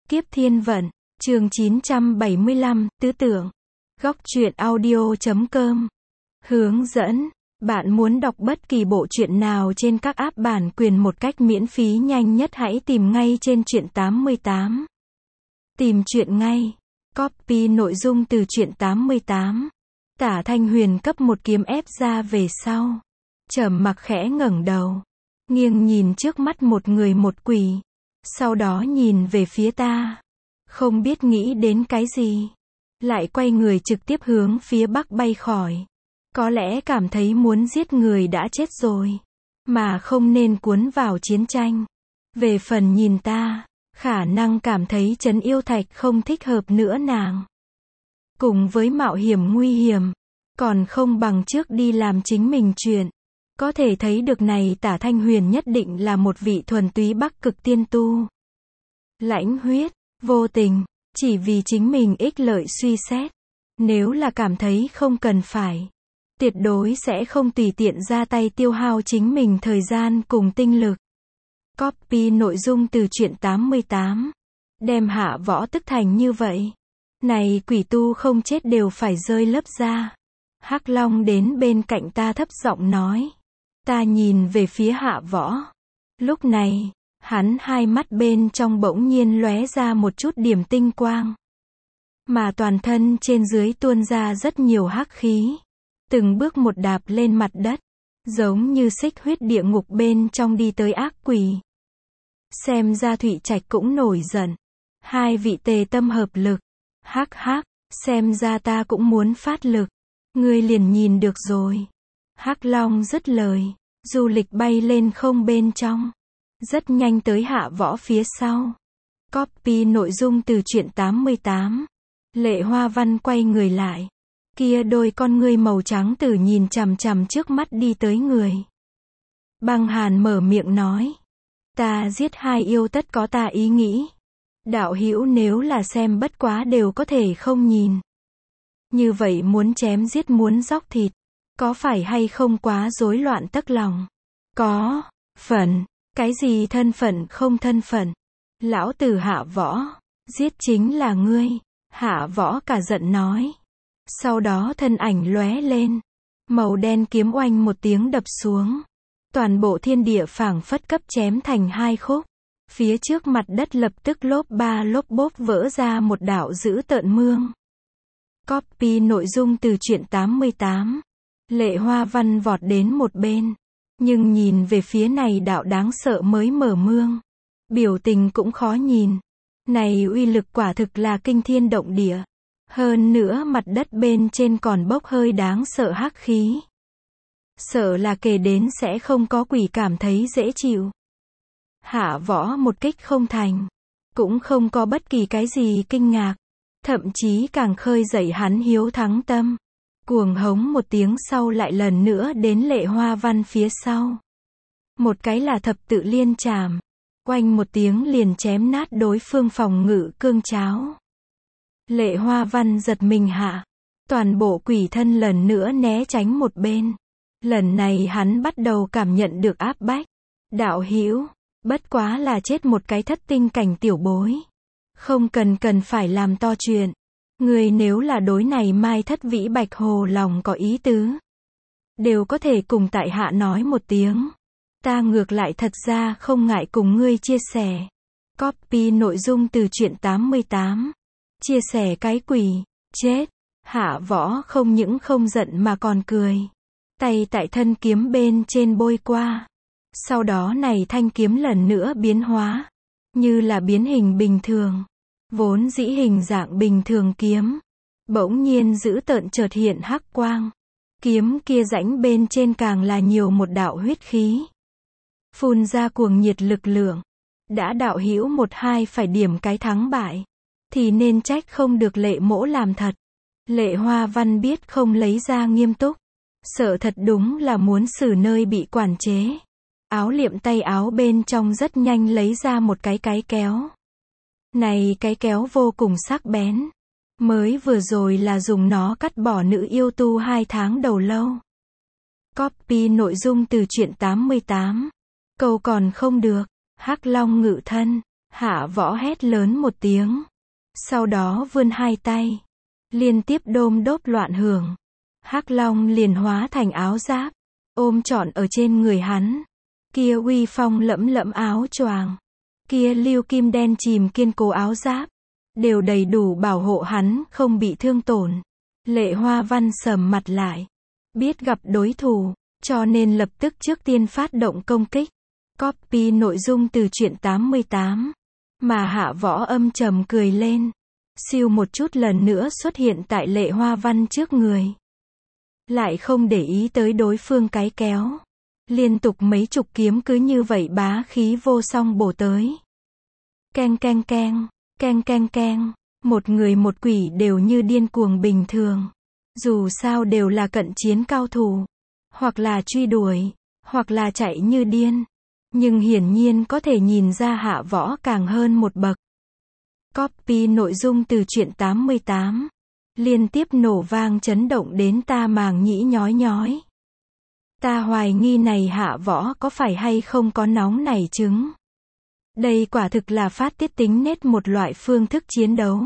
Kiếp Thiên Vận, chương 975, Tứ Tưởng. Góc truyện audio.com. Hướng dẫn. Bạn muốn đọc bất kỳ bộ truyện nào trên các app bản quyền một cách miễn phí nhanh nhất hãy tìm ngay trên truyện 88. Tìm truyện ngay. Copy nội dung từ truyện 88. Tả Thanh Huyền cấp một kiếm ép ra về sau. Trầm mặc khẽ ngẩng đầu. Nghiêng nhìn trước mắt một người một quỷ. Sau đó nhìn về phía ta. Không biết nghĩ đến cái gì. Lại quay người trực tiếp hướng phía bắc bay khỏi. Có lẽ cảm thấy muốn giết người đã chết rồi. Mà không nên cuốn vào chiến tranh. Về phần nhìn ta, khả năng cảm thấy Trấn Yêu Thạch không thích hợp nữa nàng. Cùng với mạo hiểm nguy hiểm, còn không bằng trước đi làm chính mình chuyện. Có thể thấy được này Tả Thanh Huyền nhất định là một vị thuần túy Bắc Cực tiên tu. Lãnh huyết, vô tình, chỉ vì chính mình ích lợi suy xét. Nếu là cảm thấy không cần phải, tuyệt đối sẽ không tùy tiện ra tay tiêu hao chính mình thời gian cùng tinh lực. Copy nội dung từ truyện 88. Đem Hạ Võ tức thành như vậy. Này quỷ tu không chết đều phải rơi lớp da. Hắc Long đến bên cạnh ta thấp giọng nói. Ta nhìn về phía Hạ Võ. Lúc này, hắn hai mắt bên trong bỗng nhiên lóe ra một chút điểm tinh quang. Mà toàn thân trên dưới tuôn ra rất nhiều hắc khí. Từng bước một đạp lên mặt đất. Giống như xích huyết địa ngục bên trong đi tới ác quỷ. Xem ra Thụy Trạch cũng nổi giận. Hai vị tề tâm hợp lực. Hắc hắc, xem ra ta cũng muốn phát lực. Ngươi liền nhìn được rồi. Hắc Long dứt lời. Du lịch bay lên không bên trong. Rất nhanh tới Hạ Võ phía sau. Copy nội dung từ truyện 88. Lệ Hoa Văn quay người lại. Kia đôi con ngươi màu trắng tử nhìn chằm chằm trước mắt đi tới người. Băng Hàn mở miệng nói. Ta giết hai yêu tất có ta ý nghĩ. Đạo hữu nếu là xem bất quá đều có thể không nhìn. Như vậy muốn chém giết muốn dóc thịt. Có phải hay không quá rối loạn tấc lòng? Có. Phận. Cái gì thân phận không thân phận? Lão tử Hạ Võ. Giết chính là ngươi. Hạ Võ cả giận nói. Sau đó thân ảnh lóe lên. Màu đen kiếm oanh một tiếng đập xuống. Toàn bộ thiên địa phảng phất cấp chém thành hai khúc. Phía trước mặt đất lập tức lốp ba lốp bốp vỡ ra một đạo dữ tợn mương. Copy nội dung từ truyện 88. Lệ Hoa Văn vọt đến một bên. Nhưng nhìn về phía này đạo đáng sợ mới mở mương. Biểu tình cũng khó nhìn. Này uy lực quả thực là kinh thiên động địa. Hơn nữa mặt đất bên trên còn bốc hơi đáng sợ hắc khí. Sợ là kể đến sẽ không có quỷ cảm thấy dễ chịu. Hạ Võ một kích không thành. Cũng không có bất kỳ cái gì kinh ngạc. Thậm chí càng khơi dậy hắn hiếu thắng tâm. Cuồng hống một tiếng sau lại lần nữa đến Lệ Hoa Văn phía sau. Một cái là thập tự liên chảm. Oanh một tiếng liền chém nát đối phương phòng ngự cương cháo. Lệ Hoa Văn giật mình hạ. Toàn bộ quỷ thân lần nữa né tránh một bên. Lần này hắn bắt đầu cảm nhận được áp bách. Đạo hữu, bất quá là chết một cái thất tinh cảnh tiểu bối. Không cần phải làm to chuyện. Người nếu là đối này Mai Thất Vĩ Bạch Hồ lòng có ý tứ. Đều có thể cùng tại hạ nói một tiếng. Ta ngược lại thật ra không ngại cùng ngươi chia sẻ. Copy nội dung từ truyện 88. Chia sẻ cái quỷ. Chết. Hạ Võ không những không giận mà còn cười. Tay tại thân kiếm bên trên bôi qua. Sau đó này thanh kiếm lần nữa biến hóa. Như là biến hình bình thường. Vốn dĩ hình dạng bình thường kiếm. Bỗng nhiên dữ tợn chợt hiện hắc quang. Kiếm kia rãnh bên trên càng là nhiều một đạo huyết khí. Phun ra cuồng nhiệt lực lượng. Đã đạo hữu một hai phải điểm cái thắng bại. Thì nên trách không được Lệ Mỗ làm thật. Lệ Hoa Văn biết không lấy ra nghiêm túc. Sợ thật đúng là muốn xử nơi bị quản chế. Áo liệm tay áo bên trong rất nhanh lấy ra một cái kéo. Này cái kéo vô cùng sắc bén. Mới vừa rồi là dùng nó cắt bỏ nữ yêu tu 2 tháng đầu lâu. Copy nội dung từ truyện 88. Câu còn không được. Hắc Long ngự thân. Hạ Võ hét lớn một tiếng. Sau đó vươn hai tay. Liên tiếp đôm đốp loạn hưởng. Hắc Long liền hóa thành áo giáp. Ôm trọn ở trên người hắn. Kia uy phong lẫm lẫm áo choàng. Kia lưu kim đen chìm kiên cố áo giáp. Đều đầy đủ bảo hộ hắn không bị thương tổn. Lệ Hoa Văn sầm mặt lại. Biết gặp đối thủ, cho nên lập tức trước tiên phát động công kích. Copy nội dung từ truyện 88. Mà Hạ Võ âm trầm cười lên. Siêu một chút lần nữa xuất hiện tại Lệ Hoa Văn trước người. Lại không để ý tới đối phương cái kéo. Liên tục mấy chục kiếm cứ như vậy bá khí vô song bổ tới. Keng keng keng, keng keng keng. Một người một quỷ đều như điên cuồng bình thường. Dù sao đều là cận chiến cao thủ. Hoặc là truy đuổi, hoặc là chạy như điên. Nhưng hiển nhiên có thể nhìn ra Hạ Võ càng hơn một bậc. Copy nội dung từ truyện 88. Liên tiếp nổ vang chấn động đến ta màng nhĩ nhói nhói. Ta hoài nghi này Hạ Võ có phải hay không có nóng nảy trứng. Đây quả thực là phát tiết tính nết một loại phương thức chiến đấu.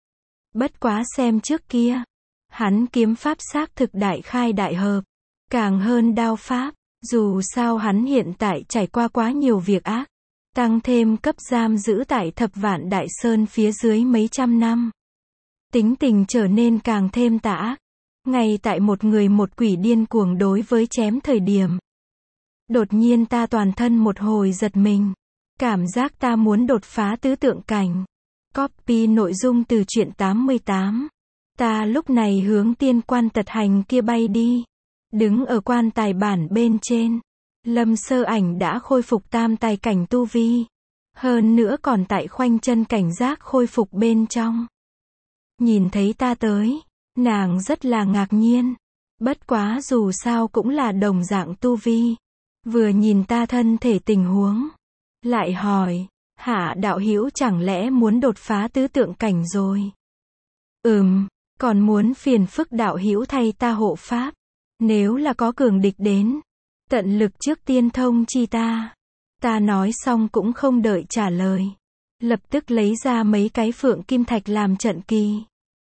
Bất quá xem trước kia. Hắn kiếm pháp xác thực đại khai đại hợp. Càng hơn đao pháp. Dù sao hắn hiện tại trải qua quá nhiều việc ác. Tăng thêm cấp giam giữ tại Thập Vạn Đại Sơn phía dưới mấy trăm năm. Tính tình trở nên càng thêm tà ác. Ngay tại một người một quỷ điên cuồng đối với chém thời điểm. Đột nhiên ta toàn thân một hồi giật mình. Cảm giác ta muốn đột phá tứ tượng cảnh. Copy nội dung từ truyện 88. Ta lúc này hướng tiên quan tật hành kia bay đi. Đứng ở quan tài bản bên trên. Lâm Sơ Ảnh đã khôi phục tam tài cảnh tu vi. Hơn nữa còn tại khoanh chân cảnh giác khôi phục bên trong. Nhìn thấy ta tới. Nàng rất là ngạc nhiên. Bất quá dù sao cũng là đồng dạng tu vi. Vừa nhìn ta thân thể tình huống. Lại hỏi. Hạ đạo hữu chẳng lẽ muốn đột phá tứ tượng cảnh rồi? Còn muốn phiền phức đạo hữu thay ta hộ pháp. Nếu là có cường địch đến. Tận lực trước tiên thông chi ta. Ta nói xong cũng không đợi trả lời. Lập tức lấy ra mấy cái phượng kim thạch làm trận kỳ.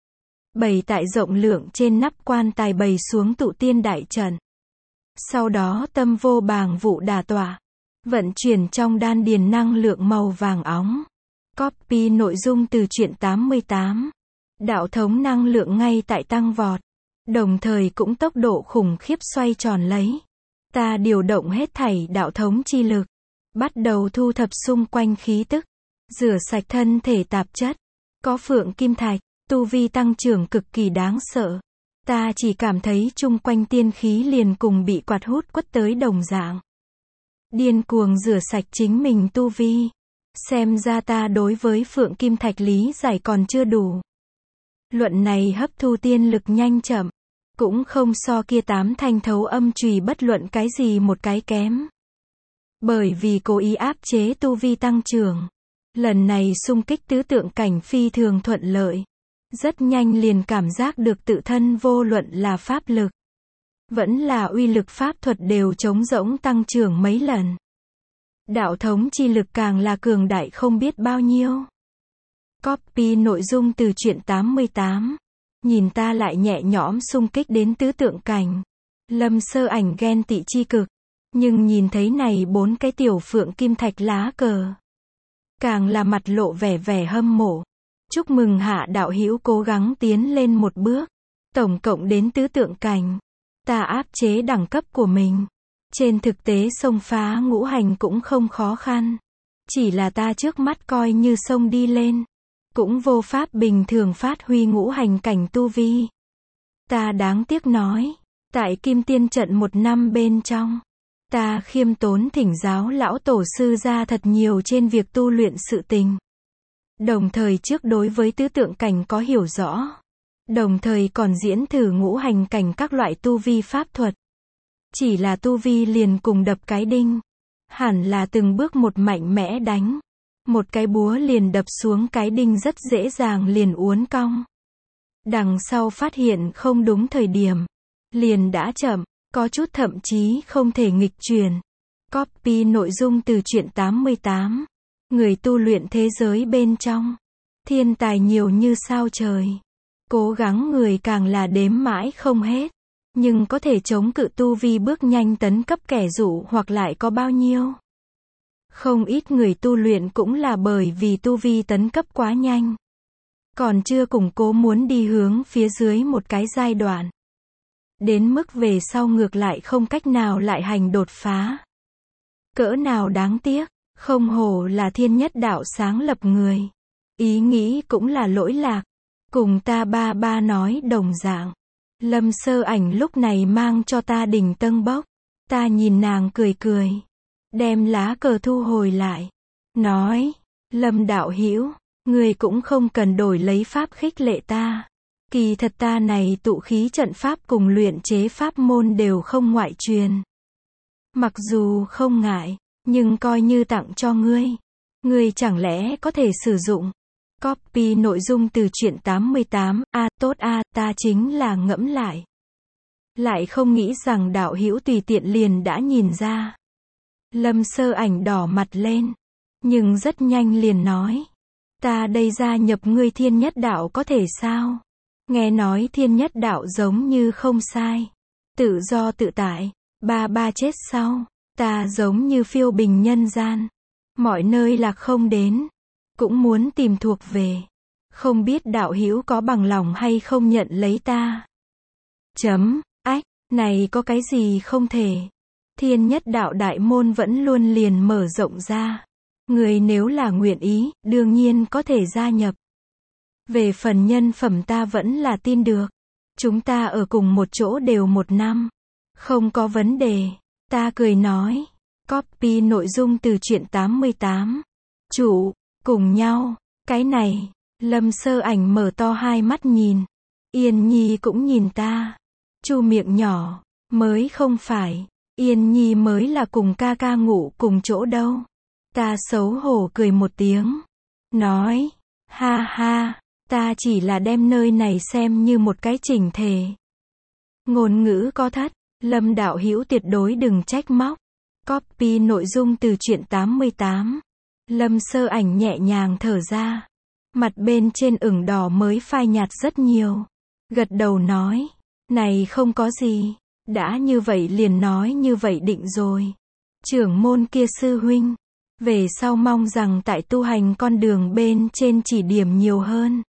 Bày tại rộng lượng trên nắp quan tài bày xuống tụ tiên đại trận. Sau đó tâm vô bàng vụ đả tọa. Vận chuyển trong đan điền năng lượng màu vàng óng. Copy nội dung từ truyện 88. Đạo thống năng lượng ngay tại tăng vọt. Đồng thời cũng tốc độ khủng khiếp xoay tròn lấy. Ta điều động hết thảy đạo thống chi lực. Bắt đầu thu thập xung quanh khí tức. Rửa sạch thân thể tạp chất. Có phượng kim thạch, tu vi tăng trưởng cực kỳ đáng sợ. Ta chỉ cảm thấy chung quanh tiên khí liền cùng bị quạt hút quất tới đồng dạng. Điên cuồng rửa sạch chính mình tu vi. Xem ra ta đối với phượng kim thạch lý giải còn chưa đủ. Luận này hấp thu tiên lực nhanh chậm. Cũng không so kia 8 thanh thấu âm chùy bất luận cái gì một cái kém. Bởi vì cố ý áp chế tu vi tăng trưởng. Lần này xung kích tứ tượng cảnh phi thường thuận lợi. Rất nhanh liền cảm giác được tự thân vô luận là pháp lực. Vẫn là uy lực pháp thuật đều trống rỗng tăng trưởng mấy lần. Đạo thống chi lực càng là cường đại không biết bao nhiêu. Copy nội dung từ truyện 88. Nhìn ta lại nhẹ nhõm xung kích đến tứ tượng cảnh. Lâm Sơ Ảnh ghen tị chi cực. Nhưng nhìn thấy này 4 cái tiểu phượng kim thạch lá cờ. Càng là mặt lộ vẻ hâm mộ. Chúc mừng Hạ đạo hữu cố gắng tiến lên một bước. Tổng cộng đến tứ tượng cảnh. Ta áp chế đẳng cấp của mình. Trên thực tế xông phá ngũ hành cũng không khó khăn. Chỉ là ta trước mắt coi như xông đi lên. Cũng vô pháp bình thường phát huy ngũ hành cảnh tu vi. Ta đáng tiếc nói. Tại Kim Tiên trận 1 năm bên trong. Ta khiêm tốn thỉnh giáo lão tổ sư ra thật nhiều trên việc tu luyện sự tình. Đồng thời trước đối với tứ tượng cảnh có hiểu rõ. Đồng thời còn diễn thử ngũ hành cảnh các loại tu vi pháp thuật. Chỉ là tu vi liền cùng đập cái đinh. Hẳn là từng bước một mạnh mẽ đánh. Một cái búa liền đập xuống cái đinh rất dễ dàng liền uốn cong. Đằng sau phát hiện không đúng thời điểm. Liền đã chậm, có chút thậm chí không thể nghịch chuyển. Copy nội dung từ truyện 88. Người tu luyện thế giới bên trong, thiên tài nhiều như sao trời. Cố gắng người càng là đếm mãi không hết. Nhưng có thể chống cự tu vi bước nhanh tấn cấp kẻ dụ hoặc lại có bao nhiêu? Không ít người tu luyện cũng là bởi vì tu vi tấn cấp quá nhanh. Còn chưa củng cố muốn đi hướng phía dưới một cái giai đoạn. Đến mức về sau ngược lại không cách nào lại hành đột phá. Cỡ nào đáng tiếc, không hổ là thiên nhất đạo sáng lập người. Ý nghĩ cũng là lỗi lạc. Cùng ta ba ba nói đồng dạng. Lâm Sơ Ảnh lúc này mang cho ta đỉnh tâng bốc. Ta nhìn nàng cười cười. Đem lá cờ thu hồi lại. Nói, Lâm đạo hữu, người cũng không cần đổi lấy pháp khích lệ ta. Kỳ thật ta này tụ khí trận pháp cùng luyện chế pháp môn đều không ngoại truyền. Mặc dù không ngại, nhưng coi như tặng cho ngươi. Ngươi chẳng lẽ có thể sử dụng. Copy nội dung từ truyện 88, tốt ta chính là ngẫm lại. Lại không nghĩ rằng đạo hữu tùy tiện liền đã nhìn ra. Lâm Sơ Ảnh đỏ mặt lên, nhưng rất nhanh liền nói. Ta đây gia nhập ngươi thiên nhất đạo có thể sao? Nghe nói thiên nhất đạo giống như không sai. Tự do tự tại, ba ba chết sau. Ta giống như phiêu bình nhân gian. Mọi nơi lạc không đến. Cũng muốn tìm thuộc về. Không biết đạo hữu có bằng lòng hay không nhận lấy ta. Này có cái gì không thể. Thiên nhất đạo đại môn vẫn luôn liền mở rộng ra. Người nếu là nguyện ý, đương nhiên có thể gia nhập. Về phần nhân phẩm ta vẫn là tin được. Chúng ta ở cùng một chỗ đều 1 năm. Không có vấn đề. Ta cười nói. Copy nội dung từ truyện 88. Chủ, cùng nhau. Cái này, Lâm Sơ Ảnh mở to hai mắt nhìn. Yên Nhi cũng nhìn ta. Chu miệng nhỏ, mới không phải. Yên Nhi mới là cùng ca ca ngủ cùng chỗ đâu. Ta xấu hổ cười một tiếng. Nói, ha ha, ta chỉ là đem nơi này xem như một cái chỉnh thể. Ngôn ngữ có thất, Lâm đạo hữu tuyệt đối đừng trách móc. Copy nội dung từ truyện 88. Lâm Sơ Ảnh nhẹ nhàng thở ra. Mặt bên trên ửng đỏ mới phai nhạt rất nhiều. Gật đầu nói, này không có gì. Đã như vậy liền nói như vậy định rồi. Trưởng môn kia sư huynh. Về sau mong rằng tại tu hành con đường bên trên chỉ điểm nhiều hơn.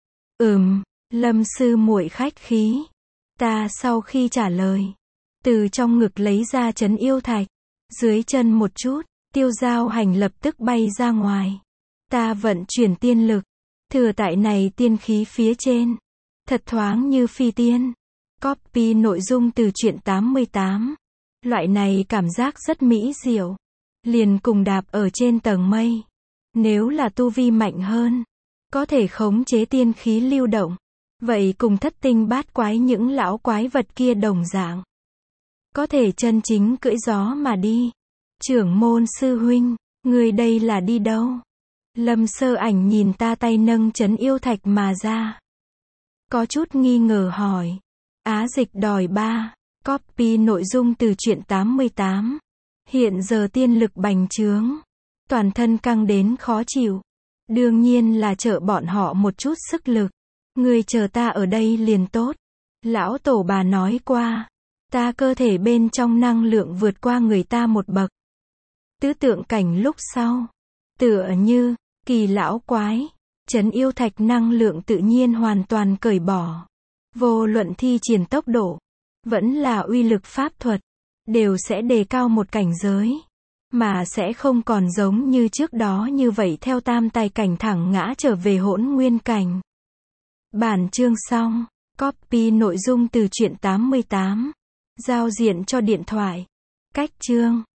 Lâm sư muội khách khí. Ta sau khi trả lời. Từ trong ngực lấy ra trấn yêu thạch. Dưới chân một chút, Tiêu Giao Hành lập tức bay ra ngoài. Ta vận chuyển tiên lực. Thừa tại này tiên khí phía trên. Thật thoáng như phi tiên. Copy nội dung từ truyện 88. Loại này cảm giác rất mỹ diệu. Liền cùng đạp ở trên tầng mây. Nếu là tu vi mạnh hơn, có thể khống chế tiên khí lưu động. Vậy cùng thất tinh bát quái những lão quái vật kia đồng dạng. Có thể chân chính cưỡi gió mà đi. Trưởng môn sư huynh, người đây là đi đâu? Lâm Sơ Ảnh nhìn ta tay nâng trấn yêu thạch mà ra. Có chút nghi ngờ hỏi. Á dịch đòi 3. Copy nội dung từ truyện 88. Hiện giờ tiên lực bành trướng. Toàn thân căng đến khó chịu. Đương nhiên là trợ bọn họ một chút sức lực. Người chờ ta ở đây liền tốt. Lão tổ bà nói qua. Ta cơ thể bên trong năng lượng vượt qua người ta một bậc. Tứ tượng cảnh lúc sau. Tựa như, kỳ lão quái. Trấn yêu thạch năng lượng tự nhiên hoàn toàn cởi bỏ. Vô luận thi triển tốc độ. Vẫn là uy lực pháp thuật. Đều sẽ đề cao một cảnh giới. Mà sẽ không còn giống như trước đó như vậy theo tam tài cảnh thẳng ngã trở về hỗn nguyên cảnh. Bản chương xong. Copy nội dung từ truyện 88. Giao diện cho điện thoại. Cách chương.